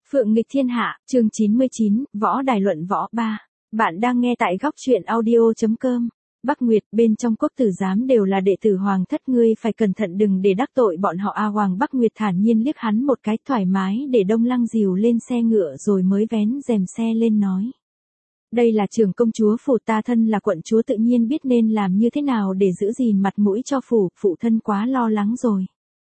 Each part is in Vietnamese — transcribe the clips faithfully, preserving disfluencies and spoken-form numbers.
Phượng nghịch thiên hạ, chương chín mươi chín, võ đài luận võ ba. Bạn đang nghe tại góc truyện audio chấm com. Bắc Nguyệt, bên trong quốc tử giám đều là đệ tử hoàng thất, ngươi phải cẩn thận đừng để đắc tội bọn họ. A Hoàng Bắc Nguyệt thản nhiên liếc hắn một cái, thoải mái để Đông Lăng dìu lên xe ngựa rồi mới vén rèm xe lên nói. Đây là trưởng công chúa phủ, ta thân là quận chúa tự nhiên biết nên làm như thế nào để giữ gìn mặt mũi cho phủ, phụ thân quá lo lắng rồi.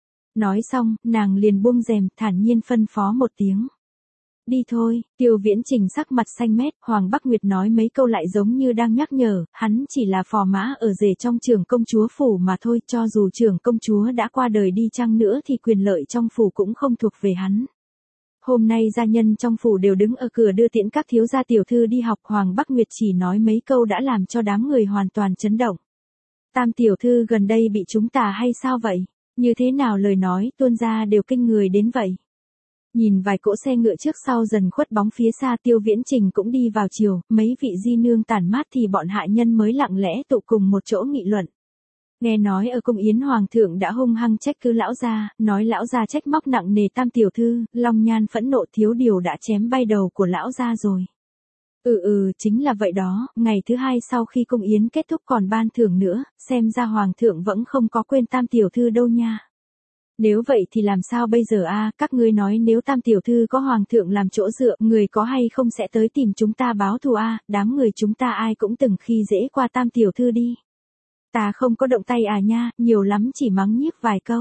Nói xong, nàng liền buông rèm, thản nhiên phân phó một tiếng. Đi thôi. Tiêu Viễn Trình sắc mặt xanh mét, Hoàng Bắc Nguyệt nói mấy câu lại giống như đang nhắc nhở, hắn chỉ là phò mã ở rể trong trưởng công chúa phủ mà thôi, cho dù trưởng công chúa đã qua đời đi chăng nữa thì quyền lợi trong phủ cũng không thuộc về hắn. Hôm nay gia nhân trong phủ đều đứng ở cửa đưa tiễn các thiếu gia tiểu thư đi học, Hoàng Bắc Nguyệt chỉ nói mấy câu đã làm cho đám người hoàn toàn chấn động. Tam tiểu thư gần đây bị chúng ta hay sao vậy? Như thế nào lời nói tuôn ra đều kinh người đến vậy? Nhìn vài cỗ xe ngựa trước sau dần khuất bóng phía xa, Tiêu Viễn Trình cũng đi vào chiều, mấy vị di nương tản mát thì bọn hạ nhân mới lặng lẽ tụ cùng một chỗ nghị luận. Nghe nói ở cung yến hoàng thượng đã hung hăng trách cứ lão gia, nói lão gia trách móc nặng nề tam tiểu thư, Long Nhan phẫn nộ thiếu điều đã chém bay đầu của lão gia rồi. Ừ ừ, chính là vậy đó, ngày thứ hai sau khi cung yến kết thúc còn ban thưởng nữa, xem ra hoàng thượng vẫn không có quên tam tiểu thư đâu nha. Nếu vậy thì làm sao bây giờ a? Các ngươi nói nếu tam tiểu thư có hoàng thượng làm chỗ dựa, người có hay không sẽ tới tìm chúng ta báo thù a? Đám người chúng ta ai cũng từng khi dễ qua tam tiểu thư đi. Ta không có động tay à nha, nhiều lắm chỉ mắng nhiếc vài câu.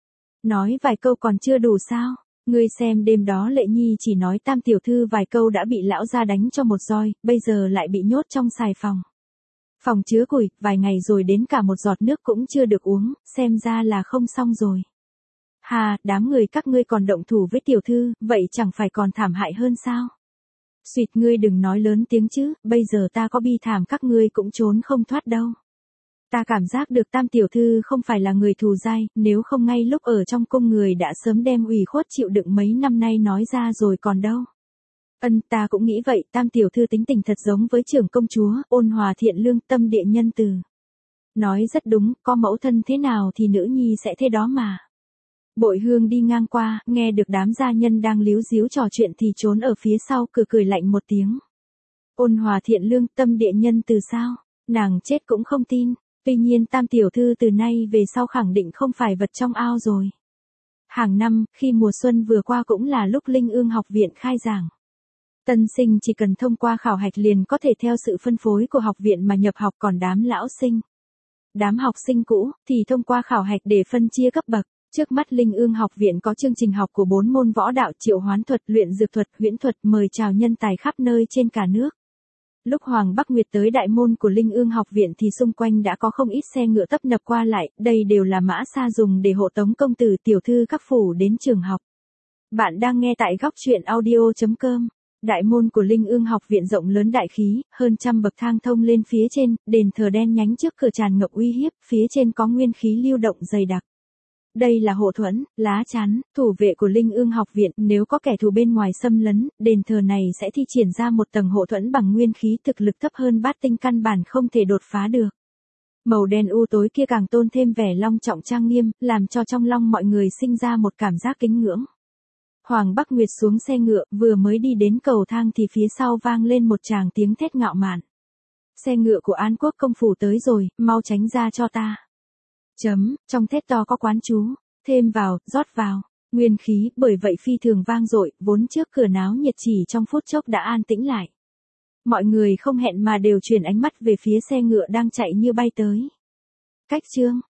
Nói vài câu còn chưa đủ sao? Ngươi xem đêm đó Lệ Nhi chỉ nói tam tiểu thư vài câu đã bị lão gia đánh cho một roi, bây giờ lại bị nhốt trong xài phòng. Phòng chứa củi, vài ngày rồi đến cả một giọt nước cũng chưa được uống, xem ra là không xong rồi. Hà, đám người các ngươi còn động thủ với tiểu thư, vậy chẳng phải còn thảm hại hơn sao? Xuyệt, ngươi đừng nói lớn tiếng chứ, bây giờ ta có bi thảm các ngươi cũng trốn không thoát đâu. Ta cảm giác được tam tiểu thư không phải là người thù dai, nếu không ngay lúc ở trong cung người đã sớm đem ủy khuất chịu đựng mấy năm nay nói ra rồi còn đâu. Ân, ta cũng nghĩ vậy, tam tiểu thư tính tình thật giống với trưởng công chúa, ôn hòa thiện lương, tâm địa nhân từ. Nói rất đúng, có mẫu thân thế nào thì nữ nhi sẽ thế đó mà. Bội Hương đi ngang qua, nghe được đám gia nhân đang líu díu trò chuyện thì trốn ở phía sau cười cười lạnh một tiếng. Ôn hòa thiện lương, tâm địa nhân từ sao? Nàng chết cũng không tin. Tuy nhiên tam tiểu thư từ nay về sau khẳng định không phải vật trong ao rồi. Hàng năm, khi mùa xuân vừa qua cũng là lúc Linh Ương học viện khai giảng. Tân sinh chỉ cần thông qua khảo hạch liền có thể theo sự phân phối của học viện mà nhập học, còn đám lão sinh, đám học sinh cũ, thì thông qua khảo hạch để phân chia cấp bậc. Trước mắt Linh Ương học viện có chương trình học của bốn môn võ đạo: triệu hoán thuật, luyện dược thuật, huyễn thuật, mời chào nhân tài khắp nơi trên cả nước. Lúc Hoàng Bắc Nguyệt tới đại môn của Linh Ương học viện thì xung quanh đã có không ít xe ngựa tấp nập qua lại, đây đều là mã xa dùng để hộ tống công tử tiểu thư các phủ đến trường học. Bạn đang nghe tại góc truyện audio chấm com. Đại môn của Linh Ương học viện rộng lớn đại khí, hơn trăm bậc thang thông lên phía trên, đền thờ đen nhánh trước cửa tràn ngập uy hiếp, phía trên có nguyên khí lưu động dày đặc. Đây là hộ thuẫn, lá chắn, thủ vệ của Linh Ương học viện, nếu có kẻ thù bên ngoài xâm lấn, đền thờ này sẽ thi triển ra một tầng hộ thuẫn bằng nguyên khí, thực lực thấp hơn bát tinh căn bản không thể đột phá được. Màu đen u tối kia càng tôn thêm vẻ long trọng trang nghiêm, làm cho trong lòng mọi người sinh ra một cảm giác kính ngưỡng. Hoàng Bắc Nguyệt xuống xe ngựa, vừa mới đi đến cầu thang thì phía sau vang lên một tràng tiếng thét ngạo mạn. Xe ngựa của An Quốc công phủ tới rồi, mau tránh ra cho ta. Chấm, trong thét to có quán chú, thêm vào, rót vào, nguyên khí, bởi vậy phi thường vang dội, vốn trước cửa náo nhiệt chỉ trong phút chốc đã an tĩnh lại. Mọi người không hẹn mà đều chuyển ánh mắt về phía xe ngựa đang chạy như bay tới. Cách chương,